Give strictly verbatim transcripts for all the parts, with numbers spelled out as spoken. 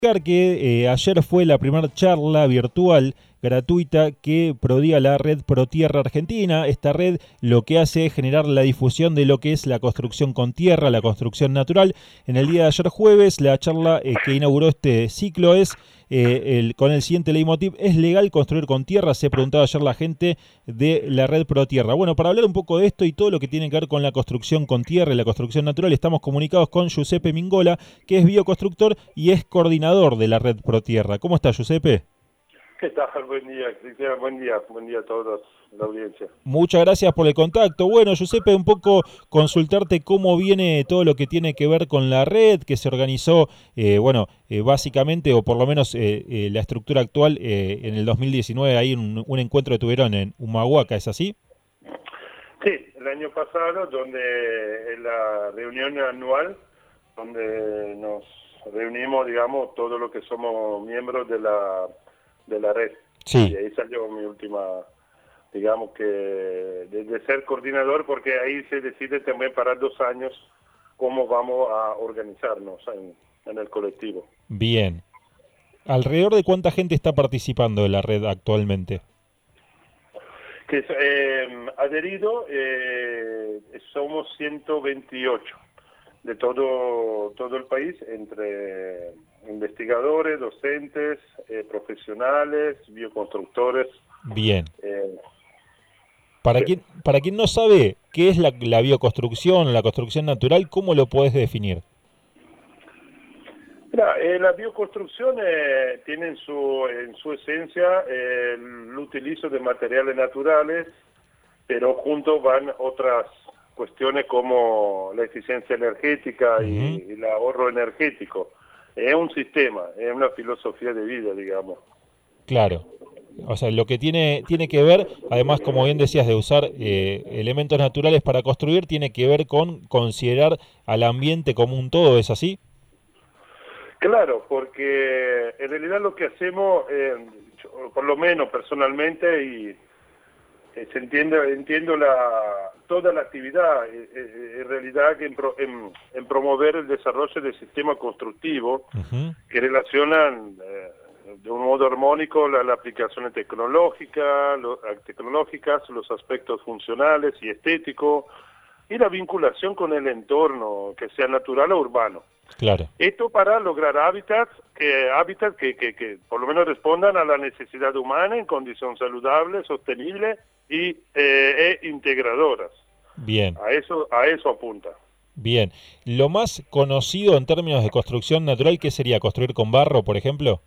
Que eh, ayer fue la primera charla virtual gratuita que prodiga la red ProTierra Argentina. Esta red lo que hace es generar la difusión de lo que es la construcción con tierra, la construcción natural. En el día de ayer jueves, la charla eh, que inauguró este ciclo es eh, el, con el siguiente leitmotiv: ¿es legal construir con tierra? Se preguntaba ayer la gente de la red ProTierra. Bueno, para hablar un poco de esto y todo lo que tiene que ver con la construcción con tierra y la construcción natural, estamos comunicados con Giuseppe Mingola, que es bioconstructor y es coordinador de la red ProTierra. ¿Cómo está, Giuseppe? ¿Qué tal? Buen día, Cristian. Buen día. Buen día a todos, la audiencia. Muchas gracias por el contacto. Bueno, Giuseppe, un poco consultarte cómo viene todo lo que tiene que ver con la red que se organizó, eh, bueno, eh, básicamente, o por lo menos eh, eh, la estructura actual, eh, en el dos mil diecinueve, ahí un, un encuentro que tuvieron en Humahuaca, ¿es así? Sí, el año pasado, donde en la reunión anual, donde nos reunimos, digamos, todos los que somos miembros de la de la red. Sí. Y ahí salió mi última, digamos que, de, de ser coordinador, porque ahí se decide también para dos años cómo vamos a organizarnos en, en el colectivo. Bien. ¿Alrededor de cuánta gente está participando de la red actualmente? Que eh, adherido eh, somos ciento veintiocho de todo todo el país, entre investigadores, docentes, eh, profesionales, bioconstructores. Bien. Eh, para sí. quien para quien no sabe qué es la, la bioconstrucción, la construcción natural, ¿cómo lo podés definir? Mira, eh, la bioconstrucción eh, tiene en su, en su esencia eh, el utilizo de materiales naturales, pero junto van otras cuestiones como la eficiencia energética Uh-huh. y, y el ahorro energético. Es un sistema, es una filosofía de vida, digamos. Claro. O sea, lo que tiene tiene que ver, además, como bien decías, de usar eh, elementos naturales para construir, tiene que ver con considerar al ambiente como un todo, ¿es así? Claro, porque en realidad lo que hacemos, eh, yo, por lo menos personalmente, y eh, se entiende, entiendo la, toda la actividad, eh, eh, en realidad que en, pro, en, en promover el desarrollo de sistemas constructivos Uh-huh. que relacionan eh, de un modo armónico la, la aplicación tecnológica, lo, tecnológicas, los aspectos funcionales y estéticos, y la vinculación con el entorno, que sea natural o urbano. Claro. Esto para lograr hábitats que hábitats que, que, que por lo menos respondan a la necesidad humana en condiciones saludables, sostenibles y eh, e integradoras. Bien. A eso a eso apunta. Bien. Lo más conocido en términos de construcción natural, ¿qué sería? ¿Construir con barro, por ejemplo?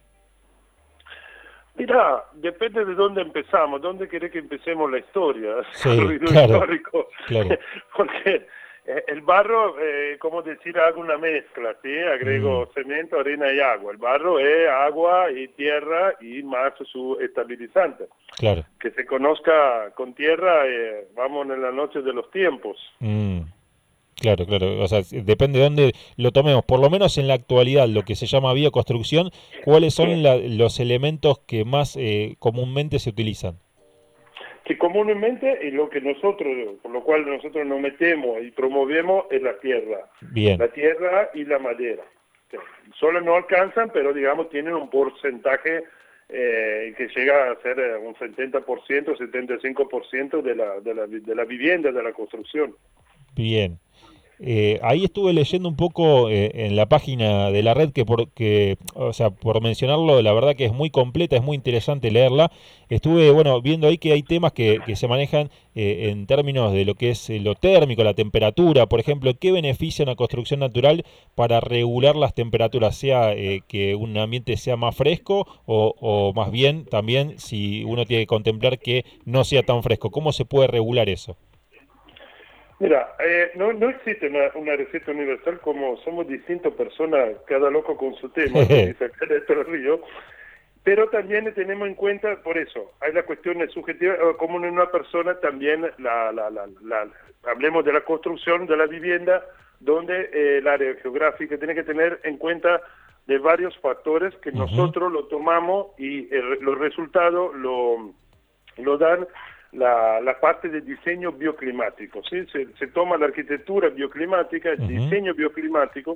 Mira, depende de dónde empezamos, dónde querés que empecemos la historia, Sí, el recorrido claro, histórico, claro. porque eh, el barro, eh, como decir, hago una mezcla, ¿sí? Agrego Mm. cemento, arena y agua. El barro es agua y tierra y más su estabilizante. Claro. Que se conozca con tierra, eh, vamos en la noche de los tiempos. Mm. Claro, claro. O sea, depende de dónde lo tomemos. Por lo menos en la actualidad, lo que se llama bioconstrucción, ¿cuáles son la, los elementos que más eh, comúnmente se utilizan? Que comúnmente y lo que nosotros, por lo cual nosotros nos metemos y promovemos es la tierra. Bien. La tierra y la madera. Solo no alcanzan, pero digamos tienen un porcentaje eh, que llega a ser un setenta por ciento, setenta y cinco por ciento de la, de la, de la vivienda, de la construcción. Bien. Eh, ahí estuve leyendo un poco eh, en la página de la red que, por, que, o sea, por mencionarlo, la verdad que es muy completa, es muy interesante leerla. Estuve, bueno, viendo ahí que hay temas que, que se manejan eh, en términos de lo que es lo térmico, la temperatura, por ejemplo. ¿Qué beneficia una construcción natural para regular las temperaturas? Sea eh, que un ambiente sea más fresco o, o más bien también si uno tiene que contemplar que no sea tan fresco. ¿Cómo se puede regular eso? Mira, eh, no, no existe una, una receta universal, como somos distintas personas, cada loco con su tema, como dice acá en el río, pero también tenemos en cuenta, por eso, hay la cuestión subjetiva, como en una persona también, la, la, la, la, hablemos de la construcción de la vivienda, donde eh, el área geográfica tiene que tener en cuenta de varios factores que uh-huh. nosotros lo tomamos y el, los resultados lo, lo dan La, la parte de diseño bioclimático, ¿sí? se, se toma la arquitectura bioclimática, el uh-huh. diseño bioclimático,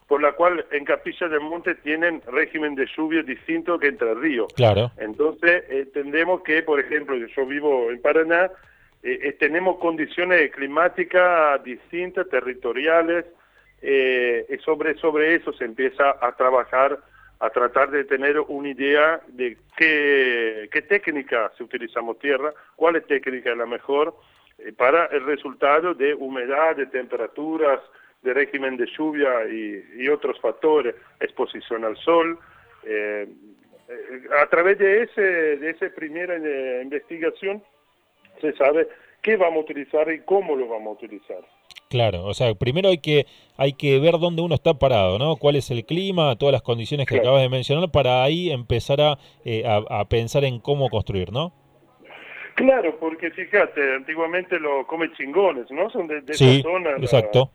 por la cual en Capilla del Monte tienen régimen de lluvia distinto que Entre Ríos. Claro. Entonces, eh, entendemos que, por ejemplo, yo vivo en Paraná, eh, eh, tenemos condiciones climáticas distintas, territoriales, eh, y sobre, sobre eso se empieza a trabajar, a tratar de tener una idea de qué, qué técnica si utilizamos tierra, cuál es técnica es la mejor, eh, para el resultado de humedad, de temperaturas, de régimen de lluvia y, y otros factores, exposición al sol. Eh, eh, a través de ese de esa primera eh, investigación se sabe qué vamos a utilizar y cómo lo vamos a utilizar. Claro, o sea, primero hay que hay que ver dónde uno está parado, ¿no? Cuál es el clima, todas las condiciones que Claro. acabas de mencionar, para ahí empezar a, eh, a, a pensar en cómo construir, ¿no? Claro, porque fíjate, antiguamente los come chingones, ¿no? Son de, de Sí, esa zona. exacto.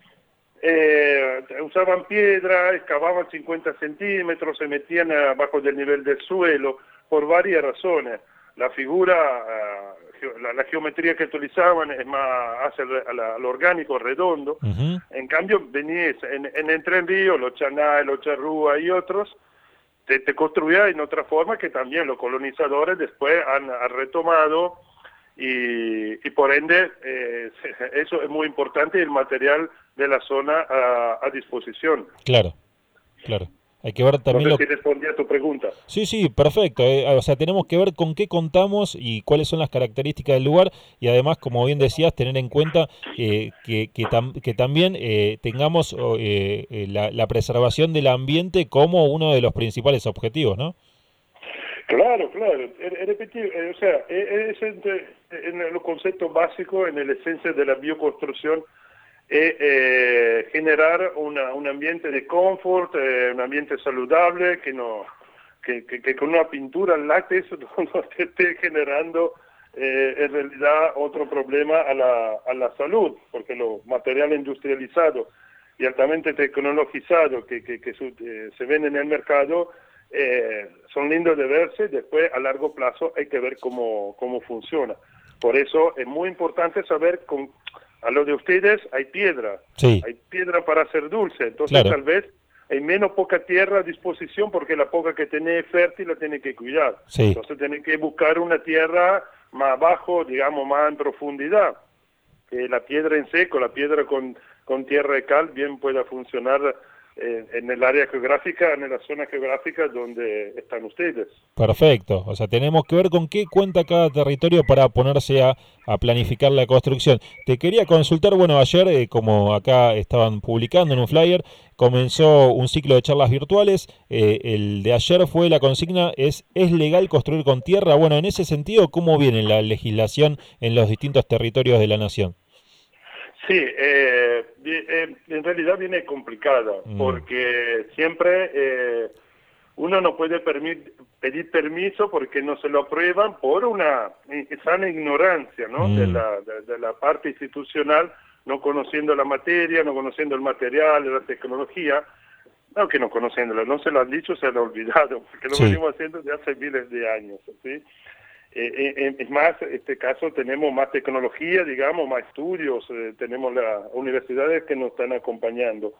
Eh, usaban piedra, excavaban cincuenta centímetros, se metían abajo del nivel del suelo, por varias razones. La figura, uh, la, la geometría que utilizaban es más hacia el, al orgánico, redondo. Uh-huh. En cambio, venís en, en Entre Ríos, los Chanay, los Charrúa y otros, te, te construían en otra forma que también los colonizadores después han, han retomado. Y, y por ende, eh, eso es muy importante, el material de la zona a, a disposición. Claro, claro. Hay que ver también no sé lo... si respondí a tu pregunta. Sí, sí, perfecto. Eh, o sea, tenemos que ver con qué contamos y cuáles son las características del lugar y además, como bien decías, tener en cuenta eh, que, que, tam que también eh, tengamos eh, eh, la, la preservación del ambiente como uno de los principales objetivos, ¿no? Claro, claro. Repetir, eh, o sea, es entre, en el concepto básico, en la esencia de la bioconstrucción, es eh, generar una, un ambiente de confort, eh, un ambiente saludable, que no que, que, que con una pintura látex no esté generando eh, en realidad otro problema a la, a la salud, porque los materiales industrializados y altamente tecnologizados que, que, que su, eh, se ven en el mercado, Eh, son lindos de verse, después a largo plazo hay que ver cómo, cómo funciona. Por eso es muy importante saber, con, a lo de ustedes hay piedra, sí. hay piedra para hacer dulce, entonces claro. tal vez hay menos poca tierra a disposición porque la poca que tenés fértil la tiene que cuidar. Sí. Entonces tiene que buscar una tierra más abajo, digamos más en profundidad. Que la piedra en seco, la piedra con, con tierra de cal bien pueda funcionar en el área geográfica, en la zona geográfica donde están ustedes. Perfecto, o sea, tenemos que ver con qué cuenta cada territorio para ponerse a, a planificar la construcción. Te quería consultar, bueno, ayer, eh, como acá estaban publicando en un flyer, comenzó un ciclo de charlas virtuales, eh, el de ayer fue la consigna, es ¿es legal construir con tierra? Bueno, en ese sentido, ¿cómo viene la legislación en los distintos territorios de la nación? Sí, eh, eh, en realidad viene complicada, mm. porque siempre eh, uno no puede pedir permiso porque no se lo aprueban por una sana ignorancia, ¿no? Mm. de, la, de, de la parte institucional, no conociendo la materia, no conociendo el material, la tecnología, no que no conociéndola, no se lo han dicho, se lo han olvidado, porque lo sí. venimos haciendo desde hace miles de años, ¿sí? Eh, eh, es más, en este caso tenemos más tecnología, digamos, más estudios, eh, tenemos las universidades que nos están acompañando.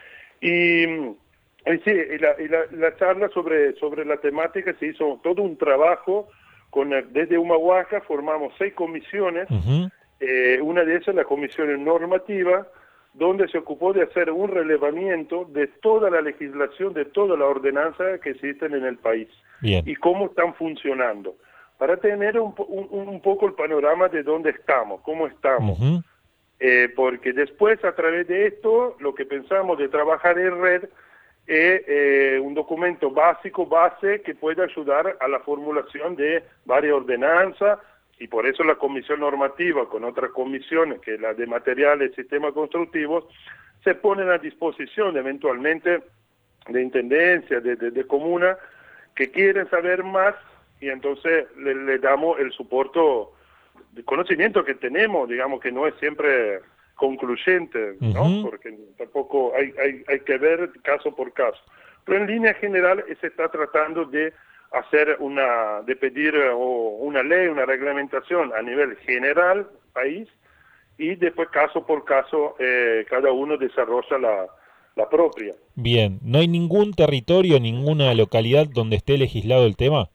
Y, y sí, y la, y la, la charla sobre, sobre la temática se hizo todo un trabajo, con desde Humahuaca formamos seis comisiones, uh-huh. eh, una de esas la comisión normativa, donde se ocupó de hacer un relevamiento de toda la legislación, de toda la ordenanza que existen en el país. Bien. Y cómo están funcionando, para tener un, un, un poco el panorama de dónde estamos, cómo estamos. Uh-huh. eh, porque después, a través de esto, lo que pensamos de trabajar en red es eh, un documento básico, base, que puede ayudar a la formulación de varias ordenanzas, y por eso la comisión normativa, con otras comisiones, que la de materiales y sistemas constructivos, se ponen a disposición eventualmente de intendencia, de, de, de comuna, que quieren saber más, y entonces le, le damos el soporte de conocimiento que tenemos, digamos que no es siempre concluyente, ¿no? Uh-huh. Porque tampoco hay, hay, hay que ver caso por caso. Pero en línea general se está tratando de hacer una, de pedir oh, una ley, una reglamentación a nivel general, país, y después caso por caso eh, cada uno desarrolla la, la propia. Bien, ¿no hay ningún territorio, ninguna localidad donde esté legislado el tema?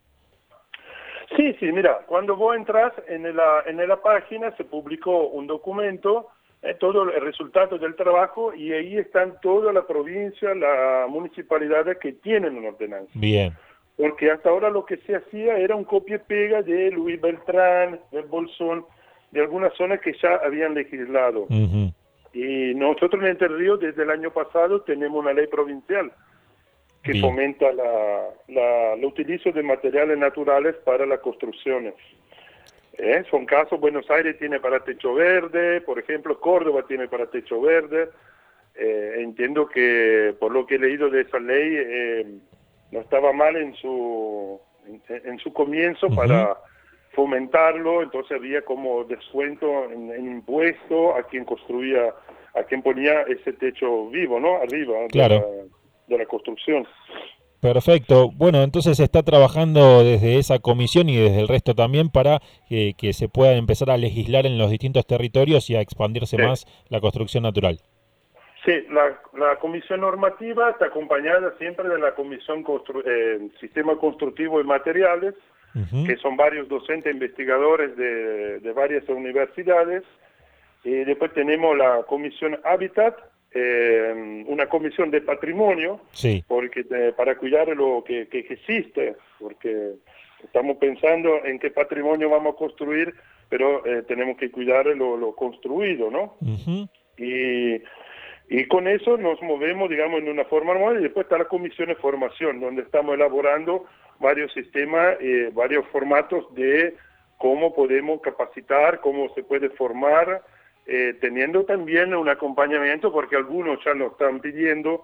Sí, sí, mira, cuando vos entras en la, en la página se publicó un documento, eh, todo el resultado del trabajo, y ahí están toda la provincia, las municipalidades que tienen una ordenanza. Bien. Porque hasta ahora lo que se hacía era un copia-pega de Luis Beltrán, del Bolsón, de algunas zonas que ya habían legislado. Uh-huh. Y nosotros en Entre Ríos desde el año pasado tenemos una ley provincial que Bien. fomenta la, la, el utilizo de materiales naturales para las construcciones. ¿Eh? Son casos, Buenos Aires tiene para techo verde, por ejemplo, Córdoba tiene para techo verde. Eh, entiendo que, por lo que he leído de esa ley, eh, no estaba mal en su, en, en su comienzo uh-huh. para fomentarlo, entonces había como descuento en, en impuesto a quien construía, a quien ponía ese techo vivo, ¿no? Arriba. Claro. De la, de la construcción. Perfecto. Bueno, entonces se está trabajando desde esa comisión y desde el resto también para eh, que se pueda empezar a legislar en los distintos territorios y a expandirse sí. más la construcción natural. Sí, la, la comisión normativa está acompañada siempre de la comisión constru eh, Sistema Constructivo y Materiales, uh-huh. que son varios docentes investigadores de, de varias universidades, y después tenemos la comisión Hábitat, Eh, una comisión de patrimonio, sí. porque eh, para cuidar lo que, que, que existe, porque estamos pensando en qué patrimonio vamos a construir, pero eh, tenemos que cuidar lo, lo construido, ¿no? Uh-huh. Y, y con eso nos movemos, digamos, en una forma normal, y después está la comisión de formación, donde estamos elaborando varios sistemas, eh, varios formatos de cómo podemos capacitar, cómo se puede formar, Eh, teniendo también un acompañamiento, porque algunos ya lo están pidiendo,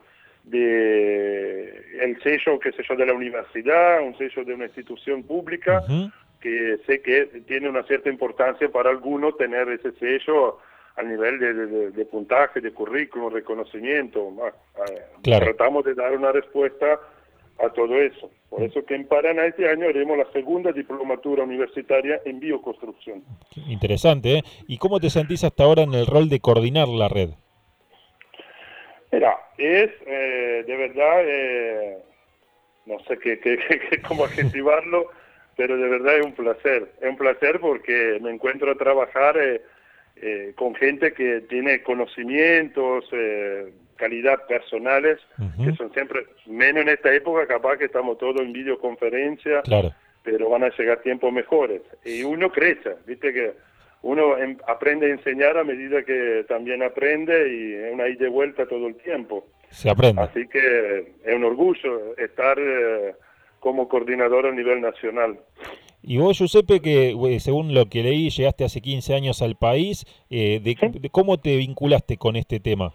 de el sello, qué sé yo, de la universidad, un sello de una institución pública, uh-huh. que sé que tiene una cierta importancia para algunos tener ese sello a nivel de, de, de puntaje, de currículum, reconocimiento. Claro. Tratamos de dar una respuesta a todo eso. Por eso que en Paraná este año haremos la segunda diplomatura universitaria en bioconstrucción. Interesante, ¿eh? ¿Y cómo te sentís hasta ahora en el rol de coordinar la red? Mira, es eh, de verdad, eh, no sé qué, qué, qué, cómo adjetivarlo, pero de verdad es un placer. Es un placer porque me encuentro a trabajar eh, eh, con gente que tiene conocimientos, eh, calidad personales, uh-huh. que son siempre, menos en esta época, capaz que estamos todos en videoconferencia, claro. pero van a llegar tiempos mejores. Y uno crece, viste que uno en, aprende a enseñar a medida que también aprende, y es una ida y vuelta todo el tiempo. Se aprende. Así que es un orgullo estar eh, como coordinador a nivel nacional. Y vos, Giuseppe, que según lo que leí, llegaste hace quince años al país, eh, de, ¿Sí? de, ¿cómo te vinculaste con este tema?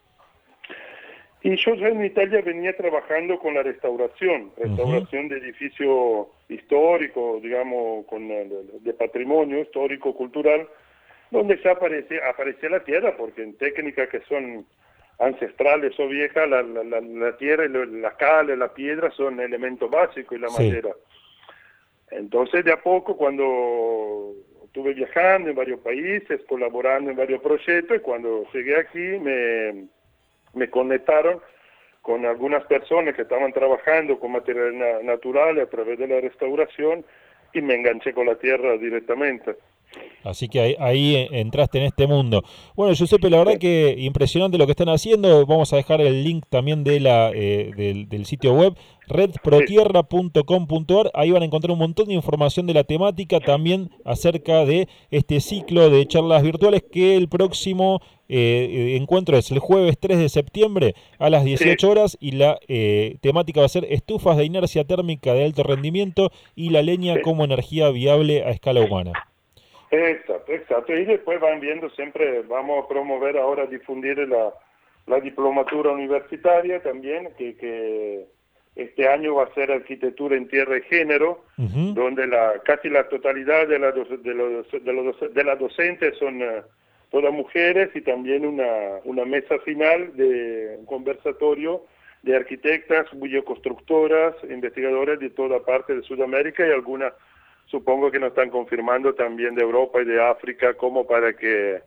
Y yo ya en Italia venía trabajando con la restauración, restauración uh-huh. de edificios históricos, digamos, con de patrimonio histórico-cultural, donde ya aparece, aparecía la tierra, porque en técnicas que son ancestrales o viejas, la, la, la, la tierra, la cal, la piedra son elementos básicos, y la sí. madera. Entonces, de a poco, cuando estuve viajando en varios países, colaborando en varios proyectos, y cuando llegué aquí me... me conectaron con algunas personas que estaban trabajando con materiales na naturales a través de la restauración, y me enganché con la tierra directamente. Así que ahí, ahí entraste en este mundo. Bueno, Giuseppe, la verdad sí. que impresionante lo que están haciendo. Vamos a dejar el link también de la, eh, del, del sitio web red protierra punto com punto ar. Ahí van a encontrar un montón de información de la temática, también acerca de este ciclo de charlas virtuales, que el próximo eh, encuentro es el jueves tres de septiembre a las dieciocho horas, y la eh, temática va a ser estufas de inercia térmica de alto rendimiento y la leña sí. como energía viable a escala humana. Exacto, exacto. Y después van viendo, siempre vamos a promover ahora, difundir la, la diplomatura universitaria también, que, que este año va a ser arquitectura en tierra y género, uh-huh. donde la casi la totalidad de, la do, de, los, de, los, de las docentes son uh, todas mujeres, y también una, una mesa final de un conversatorio de arquitectas, bioconstructoras, investigadoras de toda parte de Sudamérica, y algunas supongo que nos están confirmando también de Europa y de África, como para que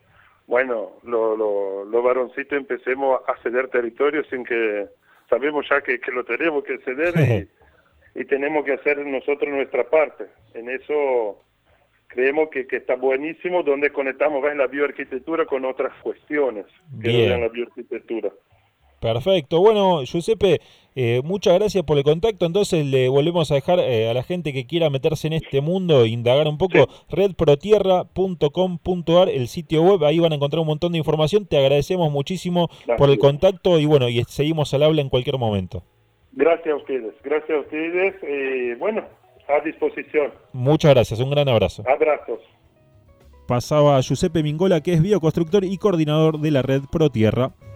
bueno, los lo, lo varoncitos empecemos a ceder territorio sin que sabemos ya que, que lo tenemos que ceder y, y tenemos que hacer nosotros nuestra parte. En eso creemos que, que está buenísimo, donde conectamos ¿ves? La bioarquitectura con otras cuestiones que rodean la bioarquitectura. Perfecto. Bueno, Giuseppe, eh, muchas gracias por el contacto. Entonces le volvemos a dejar eh, a la gente que quiera meterse en este mundo e indagar un poco, sí. red pro tierra punto com punto a r, el sitio web, ahí van a encontrar un montón de información. Te agradecemos muchísimo gracias. por el contacto y bueno, y seguimos al habla en cualquier momento. Gracias a ustedes, gracias a ustedes. Eh, bueno, a disposición. Muchas gracias, un gran abrazo. Abrazos. Pasaba Giuseppe Mingola, que es bioconstructor y coordinador de la red Pro Tierra.